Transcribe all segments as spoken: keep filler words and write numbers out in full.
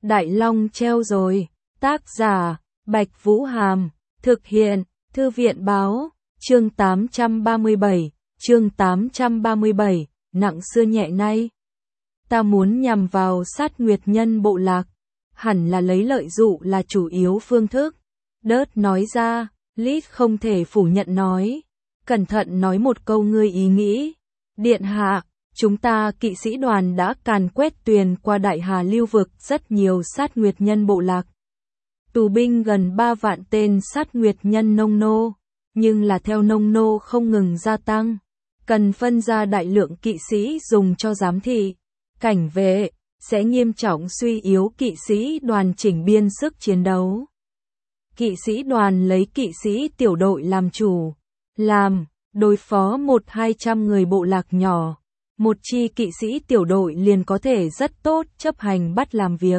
Đại Long treo rồi. Tác giả, Bạch Vũ Hàm. Thực hiện, Thư viện báo. Chương tám trăm ba mươi bảy. Chương tám trăm ba mươi bảy. Nặng xưa nhẹ nay. Ta muốn nhằm vào sát nguyệt nhân bộ lạc. Hẳn là lấy lợi dụ là chủ yếu phương thức. Đớt nói ra, Lít không thể phủ nhận nói. Cẩn thận nói một câu ngươi ý nghĩ. Điện hạ, chúng ta kỵ sĩ đoàn đã càn quét tuyền qua Đại Hà lưu vực rất nhiều sát nguyệt nhân bộ lạc. Tù binh gần ba vạn tên sát nguyệt nhân nông nô, nhưng là theo nông nô không ngừng gia tăng. Cần phân ra đại lượng kỵ sĩ dùng cho giám thị, cảnh vệ, sẽ nghiêm trọng suy yếu kỵ sĩ đoàn chỉnh biên sức chiến đấu. Kỵ sĩ đoàn lấy kỵ sĩ tiểu đội làm chủ, làm, đối phó một hai trăm người bộ lạc nhỏ. Một chi kỵ sĩ tiểu đội liền có thể rất tốt chấp hành bắt làm việc.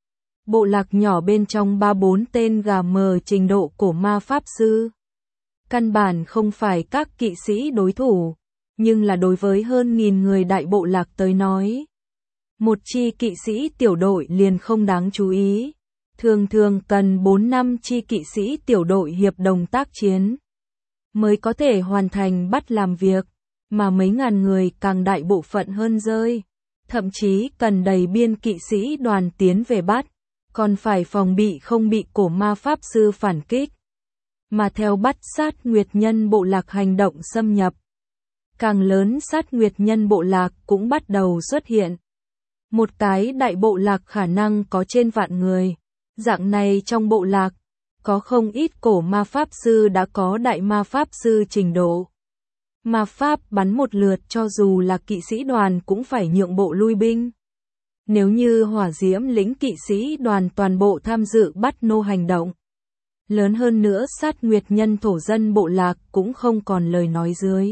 Bộ lạc nhỏ bên trong ba bốn tên gà mờ trình độ cổ ma pháp sư. Căn bản không phải các kỵ sĩ đối thủ, nhưng là đối với hơn nghìn người đại bộ lạc tới nói. Một chi kỵ sĩ tiểu đội liền không đáng chú ý. Thường thường cần bốn năm chi kỵ sĩ tiểu đội hiệp đồng tác chiến mới có thể hoàn thành bắt làm việc, mà mấy ngàn người càng đại bộ phận hơn rơi. Thậm chí cần đầy biên kỵ sĩ đoàn tiến về bắt, còn phải phòng bị không bị cổ ma pháp sư phản kích. Mà theo bắt sát nguyệt nhân bộ lạc hành động xâm nhập, càng lớn sát nguyệt nhân bộ lạc cũng bắt đầu xuất hiện. Một cái đại bộ lạc khả năng có trên vạn người. Dạng này trong bộ lạc, có không ít cổ ma pháp sư đã có đại ma pháp sư trình độ. Ma pháp bắn một lượt cho dù là kỵ sĩ đoàn cũng phải nhượng bộ lui binh. Nếu như hỏa diễm lĩnh kỵ sĩ đoàn toàn bộ tham dự bắt nô hành động. Lớn hơn nữa sát nguyệt nhân thổ dân bộ lạc cũng không còn lời nói dưới.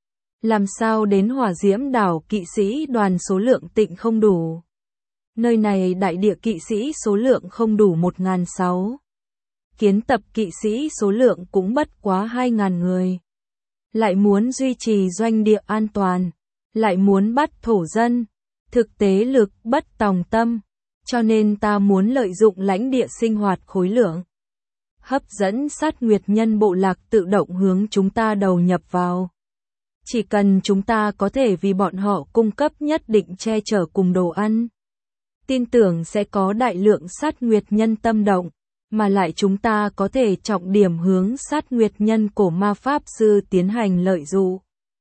Làm sao đến hỏa diễm đảo kỵ sĩ đoàn số lượng tịnh không đủ. Nơi này đại địa kỵ sĩ số lượng không đủ một nghìn sáu. Kiến tập kỵ sĩ số lượng cũng bất quá hai nghìn người. Lại muốn duy trì doanh địa an toàn, lại muốn bắt thổ dân, thực tế lực bất tòng tâm, cho nên ta muốn lợi dụng lãnh địa sinh hoạt khối lượng. Hấp dẫn sát nguyệt nhân bộ lạc tự động hướng chúng ta đầu nhập vào. Chỉ cần chúng ta có thể vì bọn họ cung cấp nhất định che chở cùng đồ ăn. Tin tưởng sẽ có đại lượng sát nguyệt nhân tâm động, mà lại chúng ta có thể trọng điểm hướng sát nguyệt nhân cổ ma pháp sư tiến hành lợi dụ.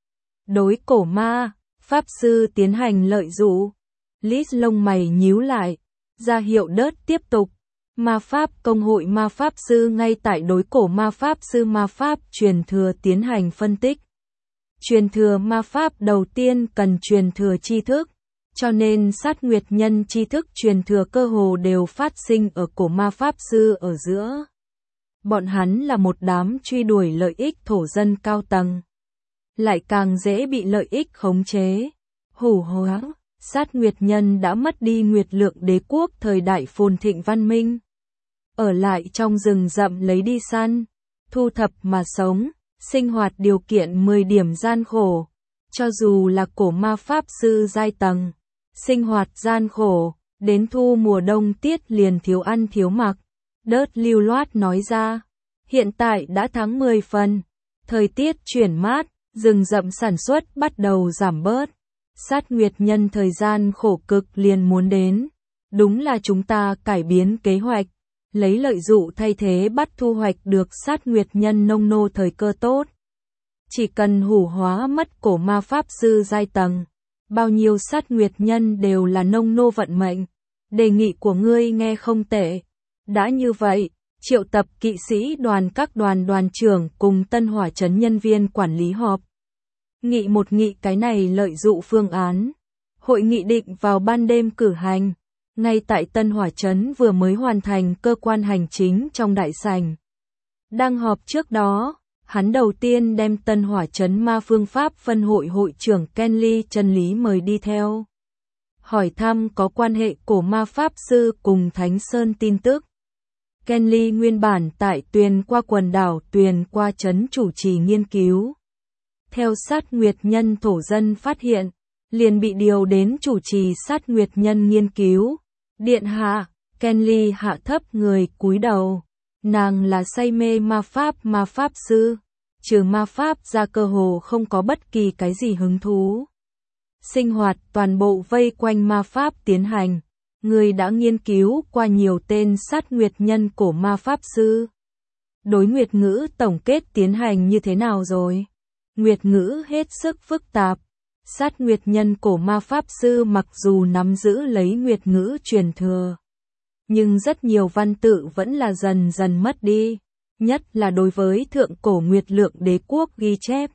Đối cổ ma, pháp sư tiến hành lợi dụ. Lít lông mày nhíu lại, ra hiệu đớt tiếp tục. Ma pháp công hội ma pháp sư ngay tại đối cổ ma pháp sư ma pháp truyền thừa tiến hành phân tích. Truyền thừa ma pháp đầu tiên cần truyền thừa tri thức. Cho nên sát nguyệt nhân tri thức truyền thừa cơ hồ đều phát sinh ở cổ ma pháp sư ở giữa. Bọn hắn là một đám truy đuổi lợi ích thổ dân cao tầng. Lại càng dễ bị lợi ích khống chế. Hủ hóa, sát nguyệt nhân đã mất đi nguyệt lượng đế quốc thời đại phồn thịnh văn minh. Ở lại trong rừng rậm lấy đi săn, thu thập mà sống, sinh hoạt điều kiện mười điểm gian khổ. Cho dù là cổ ma pháp sư giai tầng. Sinh hoạt gian khổ, đến thu mùa đông tiết liền thiếu ăn thiếu mặc. Đớt lưu loát nói ra, hiện tại đã tháng mười phần, thời tiết chuyển mát, rừng rậm sản xuất bắt đầu giảm bớt. Sát nguyệt nhân thời gian khổ cực liền muốn đến. Đúng là chúng ta cải biến kế hoạch, lấy lợi dụ thay thế bắt thu hoạch được sát nguyệt nhân nông nô thời cơ tốt. Chỉ cần hủ hóa mất cổ ma pháp sư giai tầng. Bao nhiêu sát nguyệt nhân đều là nông nô vận mệnh. Đề nghị của ngươi nghe không tệ. Đã như vậy, triệu tập kỵ sĩ đoàn các đoàn đoàn trưởng cùng Tân Hỏa trấn nhân viên quản lý họp. Nghị một nghị cái này lợi dụ phương án. Hội nghị định vào ban đêm cử hành. Ngay tại Tân Hỏa trấn vừa mới hoàn thành cơ quan hành chính trong đại sảnh. Đang họp trước đó. Hắn đầu tiên đem Tân Hỏa trấn ma phương pháp phân hội hội trưởng Kenly chân lý mời đi theo. Hỏi thăm có quan hệ cổ ma pháp sư cùng Thánh Sơn tin tức. Kenly nguyên bản tại Tuyền qua quần đảo Tuyền qua trấn chủ trì nghiên cứu. Theo sát nguyệt nhân thổ dân phát hiện, liền bị điều đến chủ trì sát nguyệt nhân nghiên cứu. Điện hạ, Kenly hạ thấp người cúi đầu. Nàng là say mê ma pháp ma pháp sư. Trừ ma pháp ra cơ hồ không có bất kỳ cái gì hứng thú. Sinh hoạt toàn bộ vây quanh ma pháp tiến hành. Người đã nghiên cứu qua nhiều tên sát nguyệt nhân cổ ma pháp sư. Đối nguyệt ngữ tổng kết tiến hành như thế nào rồi? Nguyệt ngữ hết sức phức tạp. Sát nguyệt nhân cổ ma pháp sư mặc dù nắm giữ lấy nguyệt ngữ truyền thừa, nhưng rất nhiều văn tự vẫn là dần dần mất đi, nhất là đối với thượng cổ nguyệt lượng đế quốc ghi chép.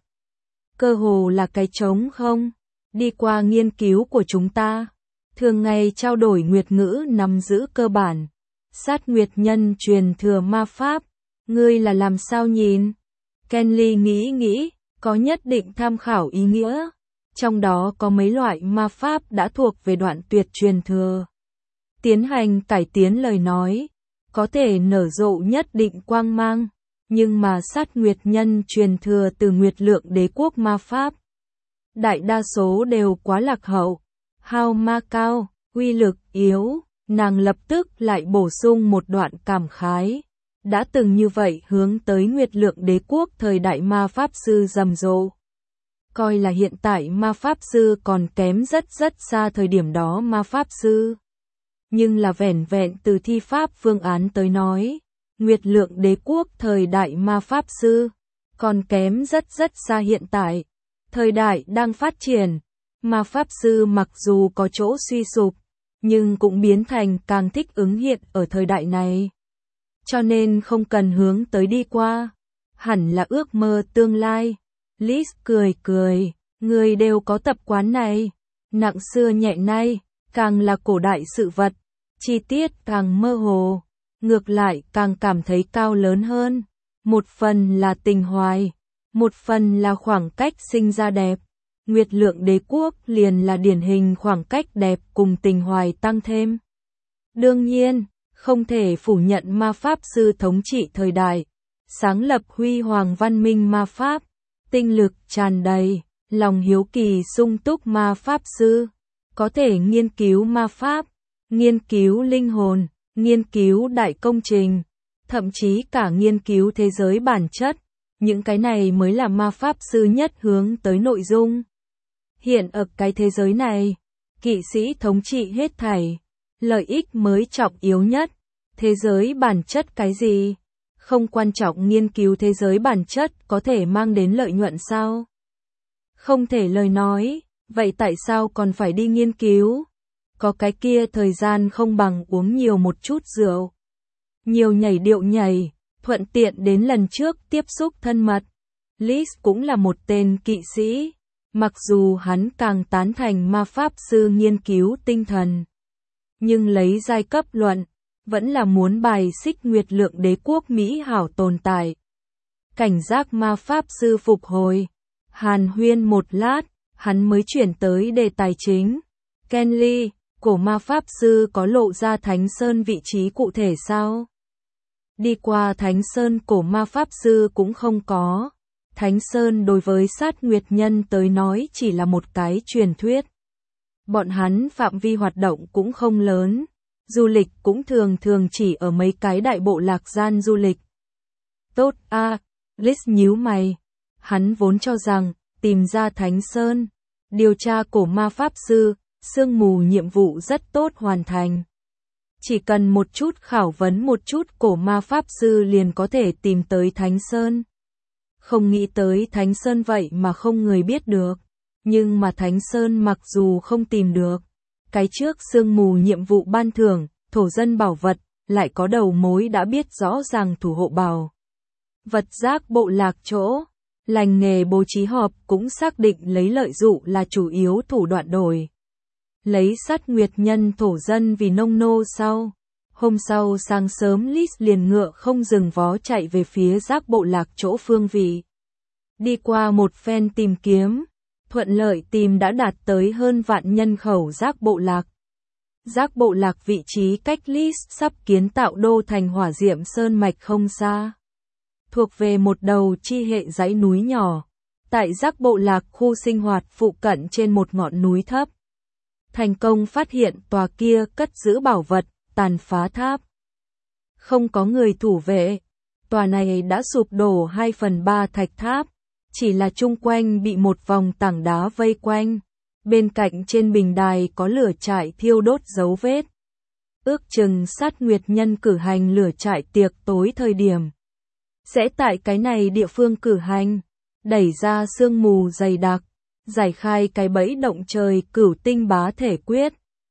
Cơ hồ là cái trống không. Đi qua nghiên cứu của chúng ta, thường ngày trao đổi nguyệt ngữ nắm giữ cơ bản. Sát nguyệt nhân truyền thừa ma pháp, ngươi là làm sao nhìn? Kenly nghĩ nghĩ, có nhất định tham khảo ý nghĩa. Trong đó có mấy loại ma pháp đã thuộc về đoạn tuyệt truyền thừa. Tiến hành cải tiến lời nói, có thể nở rộ nhất định quang mang, nhưng mà sát nguyệt nhân truyền thừa từ nguyệt lượng đế quốc ma pháp. Đại đa số đều quá lạc hậu, hao ma cao, uy lực yếu, nàng lập tức lại bổ sung một đoạn cảm khái. Đã từng như vậy hướng tới nguyệt lượng đế quốc thời đại ma pháp sư rầm rộ. Coi là hiện tại ma pháp sư còn kém rất rất xa thời điểm đó ma pháp sư. Nhưng là vẻn vẹn từ thi pháp phương án tới nói, nguyệt lượng đế quốc thời đại ma pháp sư, còn kém rất rất xa hiện tại. Thời đại đang phát triển, ma pháp sư mặc dù có chỗ suy sụp, nhưng cũng biến thành càng thích ứng hiện ở thời đại này. Cho nên không cần hướng tới đi qua, hẳn là ước mơ tương lai. Liz cười cười, người đều có tập quán này, nặng xưa nhẹ nay, càng là cổ đại sự vật, chi tiết càng mơ hồ, ngược lại càng cảm thấy cao lớn hơn. Một phần là tình hoài, một phần là khoảng cách sinh ra đẹp. Nguyệt lượng đế quốc liền là điển hình khoảng cách đẹp cùng tình hoài tăng thêm. Đương nhiên, không thể phủ nhận ma pháp sư thống trị thời đại, sáng lập huy hoàng văn minh ma pháp, tinh lực tràn đầy, lòng hiếu kỳ sung túc ma pháp sư, có thể nghiên cứu ma pháp, nghiên cứu linh hồn, nghiên cứu đại công trình, thậm chí cả nghiên cứu thế giới bản chất, những cái này mới là ma pháp sư nhất hướng tới nội dung. Hiện ở cái thế giới này, kỵ sĩ thống trị hết thảy, lợi ích mới trọng yếu nhất, thế giới bản chất cái gì? Không quan trọng, nghiên cứu thế giới bản chất có thể mang đến lợi nhuận sao? Không thể lời nói, vậy tại sao còn phải đi nghiên cứu? Có cái kia thời gian không bằng uống nhiều một chút rượu. Nhiều nhảy điệu nhảy, thuận tiện đến lần trước tiếp xúc thân mật. Liz cũng là một tên kỵ sĩ, mặc dù hắn càng tán thành ma pháp sư nghiên cứu tinh thần, nhưng lấy giai cấp luận, vẫn là muốn bài xích nguyệt lượng đế quốc Mỹ hảo tồn tại. Cảnh giác ma pháp sư phục hồi, hàn huyên một lát, hắn mới chuyển tới đề tài chính. Kenly, cổ ma pháp sư có lộ ra Thánh Sơn vị trí cụ thể sao? Đi qua Thánh Sơn cổ ma pháp sư cũng không có. Thánh Sơn đối với sát nguyệt nhân tới nói chỉ là một cái truyền thuyết. Bọn hắn phạm vi hoạt động cũng không lớn. Du lịch cũng thường thường chỉ ở mấy cái đại bộ lạc gian du lịch. Tốt a, à, Liz nhíu mày. Hắn vốn cho rằng, tìm ra Thánh Sơn, điều tra cổ ma pháp sư, sương mù nhiệm vụ rất tốt hoàn thành. Chỉ cần một chút khảo vấn một chút cổ ma pháp sư liền có thể tìm tới Thánh Sơn. Không nghĩ tới Thánh Sơn vậy mà không người biết được. Nhưng mà Thánh Sơn mặc dù không tìm được, cái trước sương mù nhiệm vụ ban thưởng, thổ dân bảo vật, lại có đầu mối đã biết rõ ràng thủ hộ bảo vật giác bộ lạc chỗ. Lành nghề bố trí họp cũng xác định lấy lợi dụ là chủ yếu thủ đoạn đổi. Lấy sát nguyệt nhân thổ dân vì nông nô sau. Hôm sau sáng sớm Liz liền ngựa không dừng vó chạy về phía giác bộ lạc chỗ phương vị. Đi qua một phen tìm kiếm, thuận lợi tìm đã đạt tới hơn vạn nhân khẩu giác bộ lạc. Giác bộ lạc vị trí cách Liz sắp kiến tạo đô thành hỏa diệm sơn mạch không xa. Thuộc về một đầu chi hệ dãy núi nhỏ, tại giác bộ lạc khu sinh hoạt phụ cận trên một ngọn núi thấp. Thành công phát hiện tòa kia cất giữ bảo vật, tàn phá tháp. Không có người thủ vệ. Tòa này đã sụp đổ hai phần ba thạch tháp, chỉ là chung quanh bị một vòng tảng đá vây quanh. Bên cạnh trên bình đài có lửa trại thiêu đốt dấu vết. Ước chừng sát nguyệt nhân cử hành lửa trại tiệc tối thời điểm. Sẽ tại cái này địa phương cử hành, đẩy ra sương mù dày đặc, giải khai cái bẫy động trời cửu tinh bá thể quyết.